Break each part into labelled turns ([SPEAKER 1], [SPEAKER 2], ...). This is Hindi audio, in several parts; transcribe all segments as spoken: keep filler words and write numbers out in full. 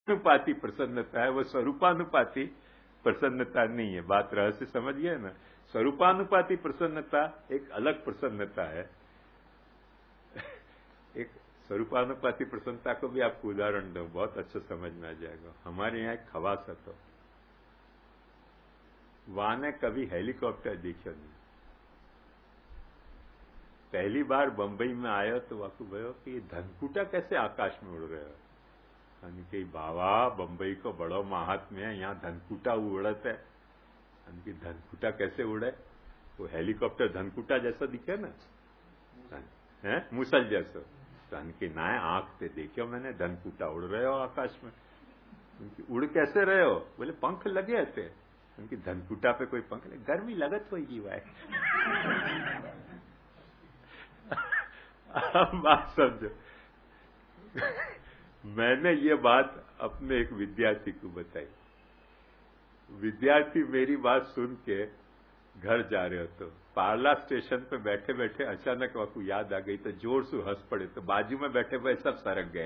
[SPEAKER 1] अनुपाती प्रसन्नता है, वो स्वरूपानुपाती प्रसन्नता नहीं है। बात रहस्य समझ गए ना। स्वरूपानुपाती प्रसन्नता एक अलग प्रसन्नता है। एक स्वरूपानुपाती प्रसन्नता को भी आपको उदाहरण दो, बहुत अच्छा समझ में आ जाएगा। हमारे यहाँ एक खवास હતો, वाने कभी हेलीकॉप्टर देखो नहीं। पहली बार बंबई में आयो तो वाकू भयो कि धनकूटा कैसे आकाश में उड़ रहे हो। कि बाबा बंबई को बड़ो महात्म्य है, यहाँ धनकूटा उड़त है। कि धनकूटा कैसे उड़े? वो हेलीकॉप्टर धनकूटा जैसा दिखे ना, है मूसल जैसा। धन की ना आंख से देखियो मैंने, धनकूटा उड़ रहे हो आकाश में। उनकी उड़ कैसे रहे हो? बोले पंख लगे थे। उनकी धनकूटा पे कोई पंख लगे, गर्मी लगत होगी भाई। बात समझो। मैंने ये बात अपने एक विद्यार्थी को बताई। विद्यार्थी मेरी बात सुन के घर जा रहे हो तो पार्ला स्टेशन पे बैठे बैठे अचानक आपको याद आ गई तो जोर से हंस पड़े, तो बाजू में बैठे हुए सब सरक गए।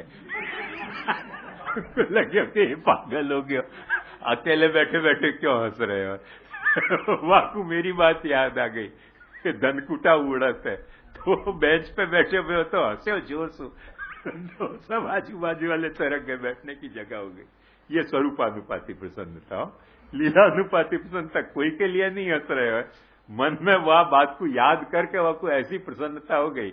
[SPEAKER 1] लगे कि पागल हो गया, अकेले बैठे बैठे क्यों हंस रहे हो। वाकू मेरी बात याद आ गई कि धनकूटा उड़त है, तो बेंच पे बैठे हुए हो तो हंसे हो जोर से, तो सब आजू बाजू वाले सरक गए, बैठने की जगह हो गई। ये स्वरूपानुपाती प्रसन्नता। लीलानुपाती प्रसन्नता कोई के लिए नहीं हंस रहे हो, मन में वह बात को याद करके वह को ऐसी प्रसन्नता हो गई।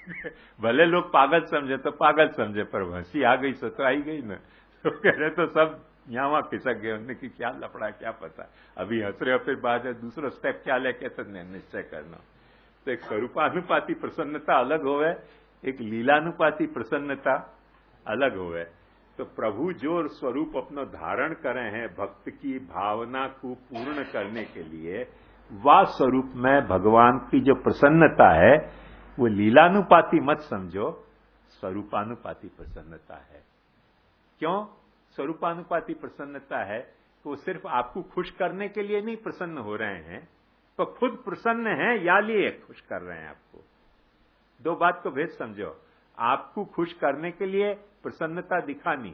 [SPEAKER 1] भले लोग पागल समझे तो पागल समझे, पर हंसी आ गई सो तो आई गई ना। तो कह रहे तो सब यहाँ वहां खिसक गए। उन्होंने कि क्या लफड़ा क्या पता, अभी हंस रहे हो फिर बाद में दूसरा स्टेप क्या लेके तो निश्चय करना। तो एक स्वरूपानुपाती प्रसन्नता अलग होवे, एक लीलानुपाती प्रसन्नता अलग होवे। तो प्रभु जो स्वरूप अपना धारण करे हैं भक्त की भावना को पूर्ण करने के लिए, वह स्वरूप में भगवान की जो प्रसन्नता है वो लीलानुपाती मत समझो, स्वरूपानुपाती प्रसन्नता है। क्यों स्वरूपानुपाती प्रसन्नता है? तो सिर्फ आपको खुश करने के लिए नहीं प्रसन्न हो रहे हैं, तो खुद प्रसन्न हैं या लिए खुश कर रहे हैं आपको। दो बात को भेद समझो। आपको खुश करने के लिए प्रसन्नता दिखानी,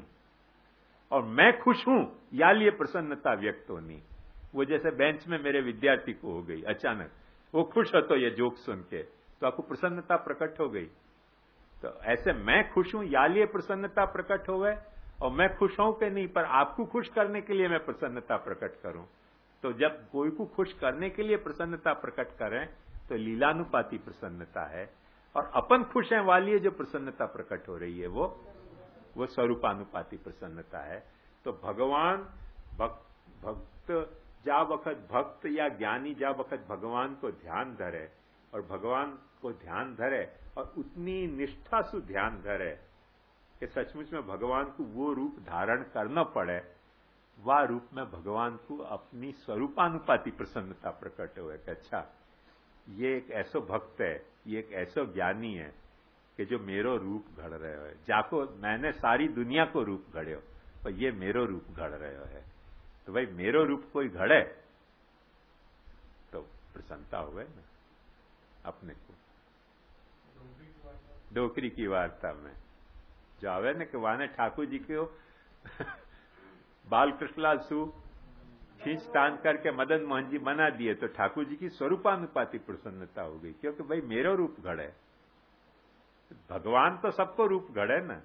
[SPEAKER 1] और मैं खुश हूं या लिए प्रसन्नता व्यक्त होनी। वो जैसे बेंच में मेरे विद्यार्थी को हो गई अचानक, वो खुश हो तो ये जोक सुन के, तो आपको प्रसन्नता प्रकट हो गई। तो ऐसे मैं खुश हूं या लिए प्रसन्नता प्रकट हो गए, और मैं खुश हूं कि नहीं, पर आपको खुश करने के लिए मैं प्रसन्नता प्रकट करूं। तो जब कोई को खुश करने के लिए प्रसन्नता प्रकट करें तो लीलानुपाती प्रसन्नता है, और अपन खुश हैं वाली जो प्रसन्नता प्रकट हो रही है वो वो स्वरूपानुपाती प्रसन्नता है। तो भगवान भक्त, भक्त जा वक्त भक्त या ज्ञानी जा वक्त भगवान को ध्यान धरे, और भगवान को ध्यान धरे और उतनी निष्ठा से ध्यान धरे कि सचमुच में भगवान को वो रूप धारण करना पड़े, वह रूप में भगवान को अपनी स्वरूपानुपाती प्रसन्नता प्रकट हुए कि अच्छा ये एक ऐसो भक्त है, ये एक ऐसो ज्ञानी है कि जो मेरो रूप घड़ रहे हो, जाको मैंने सारी दुनिया को रूप घड़ो, और ये मेरो रूप घड़ रहे हो है। तो भाई मेरो रूप कोई घड़े तो प्रसन्नता हुए ना अपने को। डोकरी की वार्ता में जो आवे ना कि वाने ठाकुर जी को बाल कृष्णलाल सु खींच तान करके मदन मोहन जी बना दिए, तो ठाकुर जी की स्वरूपानुपाती प्रसन्नता हो गई, क्योंकि भाई मेरो रूप घड़े। भगवान तो सबको रूप घड़े ना।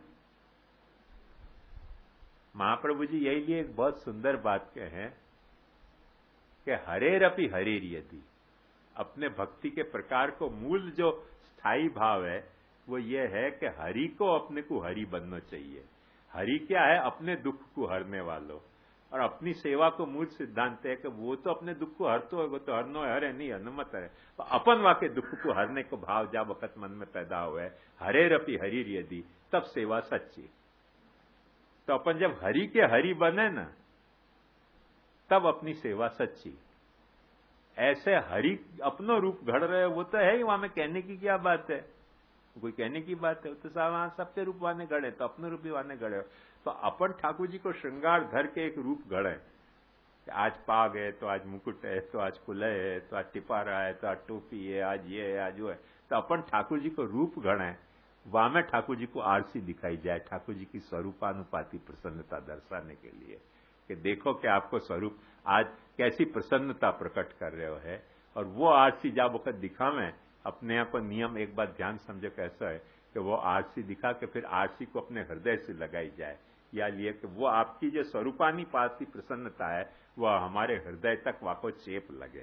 [SPEAKER 1] महाप्रभु जी यही लिए एक बहुत सुंदर बात कहे कि हरेरपि हरेर यदि, अपने भक्ति के प्रकार को मूल जो स्थायी भाव है वो ये है कि हरि को अपने को हरि बनना चाहिए। हरि क्या है? अपने दुख को हरने वालों, और अपनी सेवा को मूल सिद्धांत है कि वो तो अपने दुख को हरतो है, वो तो हरनो हरे नहीं हनुमत है। तो अपन वाके दुख को हरने को भाव जा वक्त मन में पैदा हुआ है, हरेरपि हरिर यदि, तब सेवा सच्ची। तो अपन जब हरि के हरि बने ना, तब अपनी सेवा सच्ची। ऐसे हरि अपनो रूप घड़ रहे, वो तो है ही, वहां में कहने की क्या बात है, कोई कहने की बात है। तो वहां सबके रूप वाने गढ़े, तो अपने रूप भी वाने गढ़े। तो अपन ठाकुर जी को श्रृंगार धर के एक रूप गढ़े, आज पाग है तो आज मुकुट है, तो आज कुलय है, तो आज टिपारा है, तो आज टोपी है, आज ये है, आज वो है। तो अपन ठाकुर जी को रूप गढ़े, वहां में ठाकुर जी को आरसी दिखाई जाए, ठाकुर जी की स्वरूपानुपाती प्रसन्नता दर्शाने के लिए कि देखो कि आपको स्वरूप आज कैसी प्रसन्नता प्रकट कर रहे हो है। और वो आरसी जब वक्त दिखावें, अपने आप को नियम एक बार ध्यान समझो कैसा है कि वो आरसी दिखा के फिर आरसी को अपने हृदय से लगाई जाए, या लिए कि वो आपकी जो स्वरूपानुपाती प्रसन्नता है वह हमारे हृदय तक वाको चेप लगे।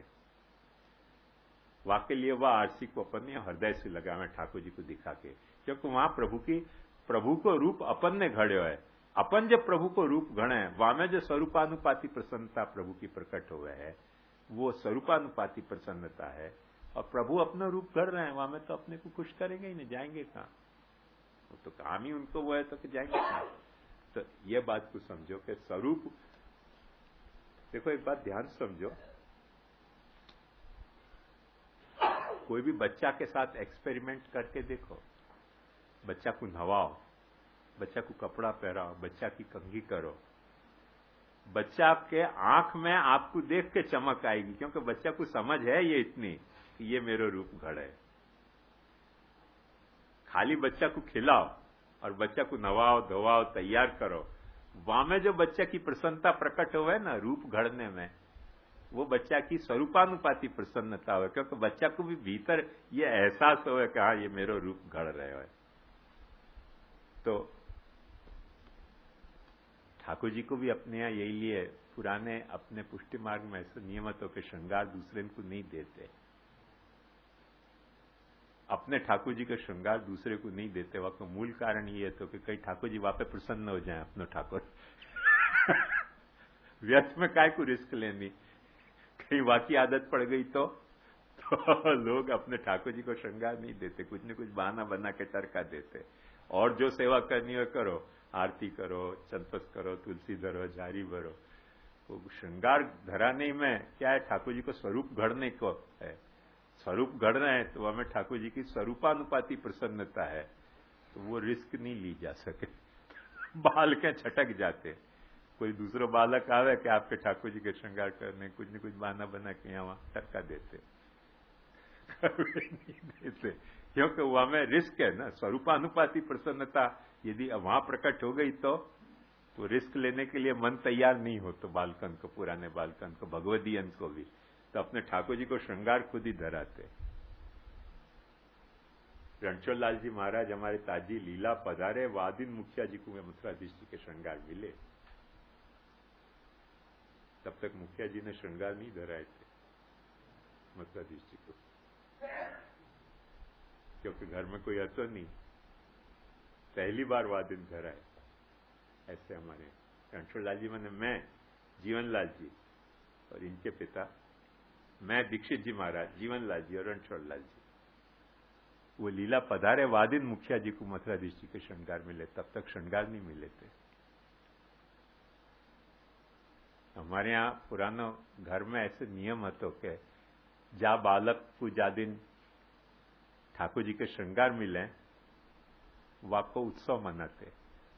[SPEAKER 1] वाके लिए वह आरसी को अपन ने हृदय से लगावे ठाकुर जी को दिखा के, क्योंकि वहां प्रभु की प्रभु को रूप अपन ने घड़ो है। अपन जब प्रभु को रूप गणे वहां में जो स्वरूपानुपाती प्रसन्नता प्रभु की प्रकट हुए है वो स्वरूपानुपाती प्रसन्नता है। और प्रभु अपना रूप गढ़ रहे हैं, वहां में तो अपने को खुश करेंगे ही नहीं, जाएंगे कहां? वो तो काम ही उनको वो है तो कि जाएंगे कहां? तो ये बात को समझो कि स्वरूप, देखो एक बात ध्यान समझो, कोई भी बच्चा के साथ एक्सपेरिमेंट करके देखो, बच्चा को नवाओ, बच्चा को कपड़ा पहराओ, बच्चा की कंघी करो, बच्चा के आंख में आपको देख के चमक आएगी, क्योंकि बच्चा को समझ है ये इतनी कि ये मेरा रूप घड़ है। खाली बच्चा को खिलाओ और बच्चा को नवाओ धोवाओ तैयार करो, वहां में जो बच्चा की प्रसन्नता प्रकट हो है ना रूप घड़ने में, वो बच्चा की स्वरूपानुपाती प्रसन्नता हो, क्योंकि बच्चा को भी भीतर ये एहसास हो कि हाँ ये मेरा रूप घड़ रहे हो। तो ठाकुर जी को भी अपने यहाँ यही लिए पुराने अपने पुष्टि मार्ग में ऐसे नियमितों के श्रृंगार दूसरे को नहीं देते, अपने ठाकुर जी का श्रृंगार दूसरे को नहीं देते। वह का मूल कारण ये है तो कि कहीं ठाकुर जी वहां पे प्रसन्न हो जाए अपने ठाकुर व्यर्थ में काय को रिस्क लेनी, कहीं वाकी आदत पड़ गई तो, तो लोग अपने ठाकुर जी को श्रृंगार नहीं देते, कुछ न कुछ बहाना बना के टरका देते। और जो सेवा करनी हो करो, आरती करो, चंपस करो, तुलसी धरो, झारी भरो। वो श्रृंगार धराने में क्या है, ठाकुर जी को स्वरूप घड़ने को है। स्वरूप गढ़ रहे हैं तो हमें ठाकुर जी की स्वरूपानुपाती प्रसन्नता है, तो वो रिस्क नहीं ली जा सके। बाल के छटक जाते, कोई दूसरा बालक आवे कि आपके ठाकुर जी के श्रृंगार करने, कुछ न कुछ बहाना बना के यहाँ टरका देते नहीं देते, क्योंकि वहां में रिस्क है ना। स्वरूपानुपाती प्रसन्नता यदि वहां प्रकट हो गई तो तो रिस्क लेने के लिए मन तैयार नहीं हो, तो बालकन को, पुराने बालकन को, भगवदी अंश को भी, तो अपने ठाकुर जी को श्रृंगार खुद ही धराते। रणछोड़ लाल जी महाराज हमारे ताजी लीला पधारे, वादिन मुखिया जी को मथुराधीश जी के श्रृंगार मिले, तब तक मुखिया जी ने श्रृंगार नहीं धराए थे मथुराधीश जी को, क्योंकि घर में कोई हतो नहीं, पहली बार वादिन धराए। ऐसे हमारे रणछोड़ लाल जी मैंने मैं जीवन लाल जी और इनके पिता मैं दीक्षित जी महाराज, जीवन लाल जी और रणछोड़ लाल जी, वो लीला पधारे वादिन मुखिया जी को मथुराधीश जी के श्रृंगार मिले, तब तक श्रृंगार नहीं मिले थे। हमारे यहाँ पुराना घर में ऐसे नियम हतो के जा बालक को जा दिन ठाकुर जी के श्रृंगार मिले वाको उत्सव मनाते,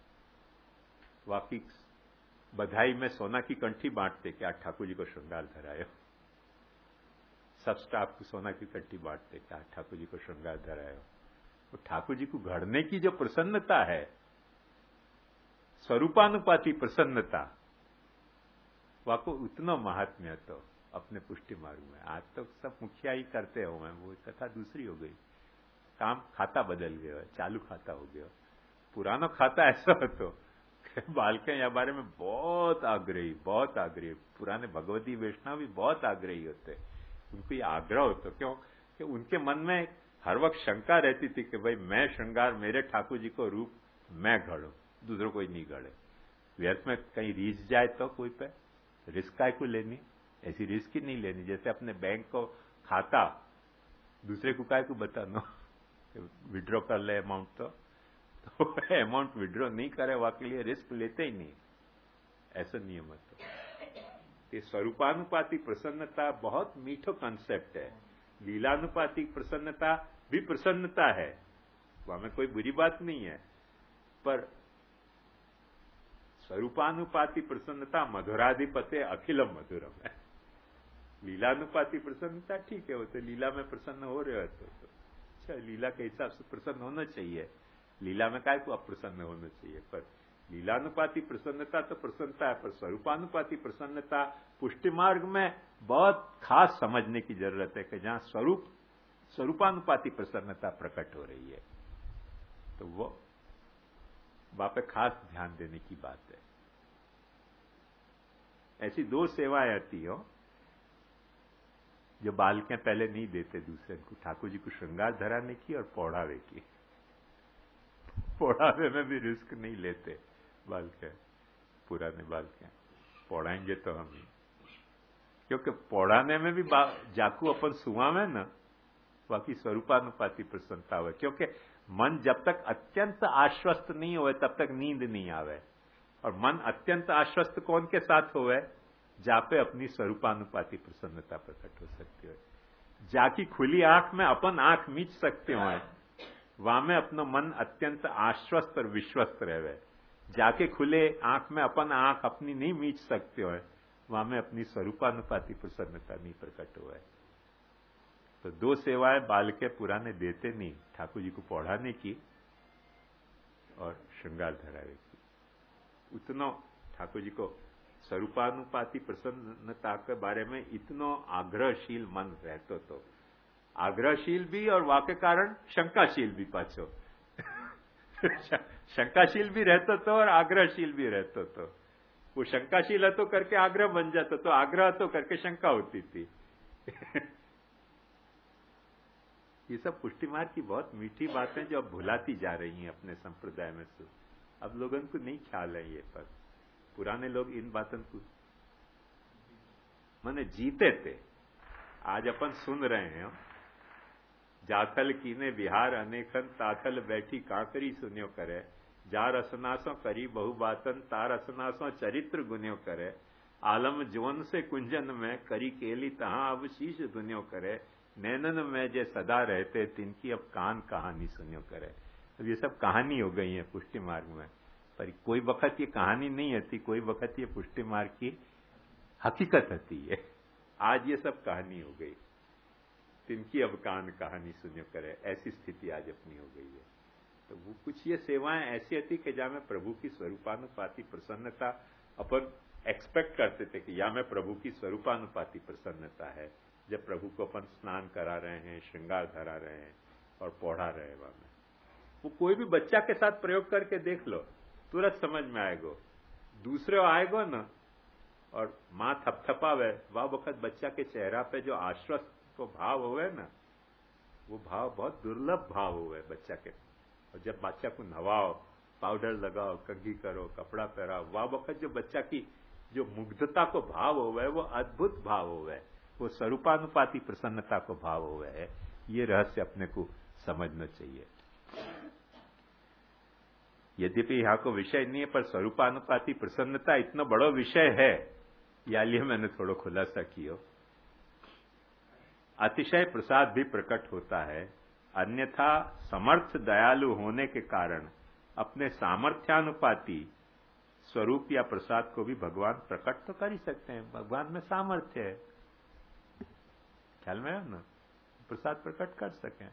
[SPEAKER 1] वाकी बधाई में सोना की कंठी बांटते कि आज ठाकुर जी को श्रृंगार धरायो। सब स्टाफ को सोना की कंठी बांटते कि आज ठाकुर जी को श्रृंगार धरायो। तो ठाकुर जी को घड़ने की जो प्रसन्नता है, स्वरूपानुपाती प्रसन्नता, वाको उतना महात्म्य तो अपने पुष्टि मार्ग में। आज तो सब मुखिया ही करते हो, मैं वो कथा दूसरी हो गई, काम खाता बदल गया, चालू खाता हो गया। पुराना खाता ऐसा हो तो बालके या बारे में बहुत आग्रही, बहुत आग्रही, पुराने भगवती वैष्णव भी बहुत आग्रही होते, उनको ये आग्रह होता। क्यों कि उनके मन में हर वक्त शंका रहती थी कि भाई मैं श्रृंगार मेरे ठाकुर जी को रूप मैं गढ़ू, दूसरों कोई नहीं गढ़े, व्यर्थ में कहीं रीझ जाए तो कोई पे रिस्क काय को लेनी, ऐसी रिस्क ही नहीं लेनी। जैसे अपने बैंक को खाता दूसरे को काय को बताना, विड्रॉ कर ले अमाउंट, तो तो अमाउंट विड्रॉ नहीं करे, वहां के लिए रिस्क लेते ही नहीं, ऐसा नियम है। तो ये स्वरूपानुपाती प्रसन्नता बहुत मीठो कंसेप्ट है। लीलानुपाती प्रसन्नता भी प्रसन्नता है, वहां में कोई बुरी बात नहीं है, पर स्वरूपानुपाती प्रसन्नता मधुराधिपते अखिलम मधुरम है। लीलानुपाती प्रसन्नता ठीक है, वो तो लीला में प्रसन्न हो रहे हो तो, तो अच्छा लीला के हिसाब से प्रसन्न होना चाहिए, लीला में काय को अप्रसन्न होना चाहिए, पर लीलानुपाती प्रसन्नता तो प्रसन्नता है, पर स्वरूपानुपाती प्रसन्नता पुष्टि मार्ग में बहुत खास समझने की जरूरत है कि जहां स्वरूप स्वरूपानुपाती प्रसन्नता प्रकट हो रही है, तो वो वहां पे खास ध्यान देने की बात है। ऐसी दो सेवाएं आती हो जो बालकें पहले नहीं देते दूसरे को, ठाकुर जी को श्रृंगार धराने की और पौढ़ावे की। पौढ़ावे में भी रिस्क नहीं लेते बालकें, पुराने बालकें, पौढ़ाएंगे तो हम ही, क्योंकि पौढ़ाने में भी जाकू अपन सुआ में ना बाकी स्वरूपानुपाती प्रसन्नता हुए, क्योंकि मन जब तक अत्यंत आश्वस्त नहीं हुए तब तक नींद नहीं आवे, और मन अत्यंत आश्वस्त कौन के साथ हुए, जापे अपनी स्वरूपानुपाती प्रसन्नता प्रकट हो सकती है। जाकी खुली आंख में अपन आंख मीच सकते हो, वहां में अपना मन अत्यंत आश्वस्त और विश्वस्त रहे। जाके खुले आंख में अपन आंख अपनी नहीं मीच सकते हो, वहां में अपनी स्वरूपानुपाती प्रसन्नता नहीं प्रकट हुआ है। तो दो सेवाएं बाल के पुराने देते नहीं, ठाकुर जी को पौढ़ाने की और श्रृंगार धरावे की। उतना ठाकुर जी को स्वरूपानुपाती प्रसन्नता के बारे में इतनो आग्रहशील मन रहते तो, आग्रहशील भी और वाके कारण शंकाशील भी पाछो शंकाशील भी रहते तो और आग्रहशील भी रहते तो। वो शंकाशील है तो करके आग्रह बन जाता, तो आग्रह तो करके शंका होती थी ये सब पुष्टि मार्ग की बहुत मीठी बातें जो अब भुलाती जा रही हैं अपने संप्रदाय में से। अब लोगों को नहीं ख्याल है ये, पर पुराने लोग इन बातों को माने जीते थे। आज अपन सुन रहे हैं, जाथल कीने बिहार अनेकन ताथल बैठी कांकरी सुन्यो करे, जा रसनासों करी बहु बातन तार रसनासों चरित्र गुन्यो करे, आलम जुवन से कुंजन में करी केली तहां अब शीश दुन्यो करे, नैनन में जे सदा रहते तिनकी अब कान कहानी सुन्यो करे। अब ये सब कहानी हो गई है पुष्टि मार्ग में, पर कोई वक्त ये कहानी नहीं होती, कोई वक्त ये पुष्टि मार्ग की हकीकत होती है। आज ये सब कहानी हो गई, तिनकी अब कान कहानी सुन्यो करे, ऐसी स्थिति आज अपनी हो गई है। तो वो कुछ ये सेवाएं ऐसी होती कि जहां में प्रभु की स्वरूपानुपाती प्रसन्नता अपन एक्सपेक्ट करते थे कि या में प्रभु की स्वरूपानुपाती प्रसन्नता है, जब प्रभु को अपन स्नान करा रहे हैं, श्रृंगार धरा रहे हैं और पौढ़ा रहे हैं। वहां में वो कोई भी बच्चा के साथ प्रयोग करके देख लो, तुरंत समझ में आएगा। दूसरे आएगा ना और मां थपथपावे, वह वक्त बच्चा के चेहरा पे जो आश्वस्त को भाव हुए ना, वो भाव बहुत दुर्लभ भाव हुए बच्चा के। और जब बच्चा को नवाओ, पाउडर लगाओ, कंघी करो, कपड़ा पहराओ, वह वक्त जो बच्चा की जो मुग्धता को भाव हुए, वो अद्भुत भाव हुए, वो स्वरूपानुपाती प्रसन्नता को भाव हुए है। ये रहस्य अपने को समझना चाहिए। यद्यपि यहां को विषय नहीं है, पर स्वरूपानुपाती प्रसन्नता इतना बड़ा विषय है, या लिए मैंने थोड़ा खुलासा किया। अतिशय प्रसाद भी प्रकट होता है, अन्यथा समर्थ दयालु होने के कारण अपने सामर्थ्यानुपाती स्वरूप या प्रसाद को भी भगवान प्रकट तो कर ही सकते हैं। भगवान में सामर्थ्य है, ख्याल में है ना, प्रसाद प्रकट कर सकें।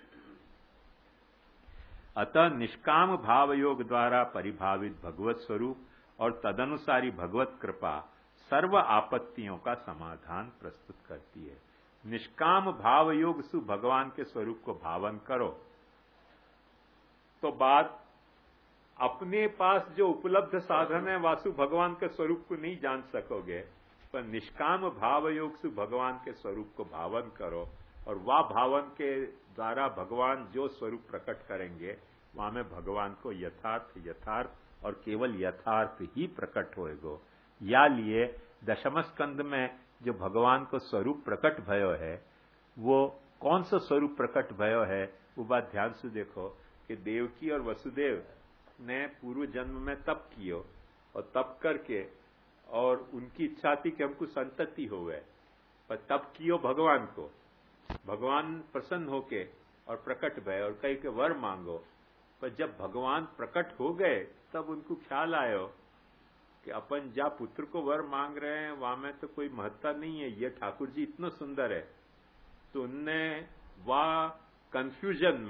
[SPEAKER 1] अतः निष्काम भाव योग द्वारा परिभावित भगवत स्वरूप और तदनुसारी भगवत कृपा सर्व आपत्तियों का समाधान प्रस्तुत करती है। निष्काम भाव योग से भगवान के स्वरूप को भावन करो तो बात अपने पास जो उपलब्ध साधन है वासु भगवान के स्वरूप को नहीं जान सकोगे, पर निष्काम भाव योग से भगवान के स्वरूप को भावन करो, और वह भावन के द्वारा भगवान जो स्वरूप प्रकट करेंगे वहां में भगवान को यथार्थ यथार्थ और केवल यथार्थ ही प्रकट होएगो। या लिए दशम स्कंद में जो भगवान को स्वरूप प्रकट भयो है, वो कौन सा स्वरूप प्रकट भयो है, वो बात ध्यान से देखो कि देवकी और वसुदेव ने पूर्व जन्म में तप कियो, और तप करके और उनकी इच्छा थी कि हमको संतति होवे, पर तप कियो भगवान को, भगवान प्रसन्न होके और प्रकट भय और कही के वर मांगो। पर जब भगवान प्रकट हो गए तब उनको ख्याल आयो कि अपन जा पुत्र को वर मांग रहे हैं वहां में तो कोई महत्ता नहीं है, ये ठाकुर जी इतना सुंदर है। तो उनने वह कंफ्यूजन में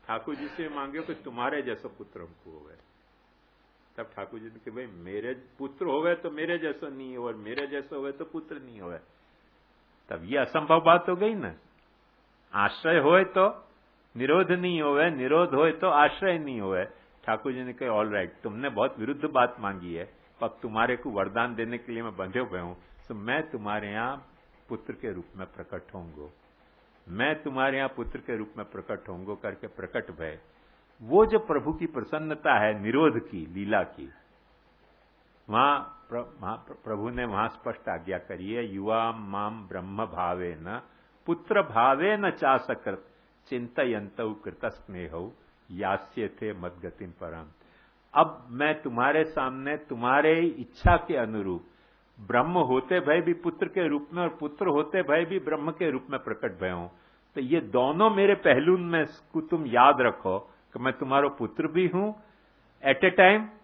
[SPEAKER 1] ठाकुर जी से मांगे कि तुम्हारे जैसा पुत्र हमको होवे। तब ठाकुर जी ने कहा भाई मेरे पुत्र होवे तो मेरे जैसा नहीं हो, और मेरे जैसा होवे तो पुत्र नहीं होवे। तब ये असंभव बात हो गई ना। आश्रय होए तो निरोध नहीं होवे, निरोध होए तो आश्रय नहीं होवे। ठाकुर जी ने कहा ऑल राइट, तुमने बहुत विरुद्ध बात मांगी है, अब तुम्हारे को वरदान देने के लिए मैं बंधे हुए हूं, तो मैं तुम्हारे यहां पुत्र के रूप में प्रकट होऊंगा, मैं तुम्हारे यहां पुत्र के रूप में प्रकट होऊंगा करके प्रकट भय। वो जो प्रभु की प्रसन्नता है निरोध की, लीला की, वहां प्र, प्रभु ने वहां स्पष्ट आज्ञा करी है, युवा माम ब्रह्म भावे न पुत्र भावे न चासकृत चिंतयंत कृत स्नेह यास्य थे मदगतिम परम। अब मैं तुम्हारे सामने तुम्हारे इच्छा के अनुरूप ब्रह्म होते भय भी पुत्र के रूप में और पुत्र होते भय भी ब्रह्म के रूप में प्रकट भय हूं। तो ये दोनों मेरे पहलू में को तुम याद रखो कि मैं तुम्हारा पुत्र भी हूं एट ए टाइम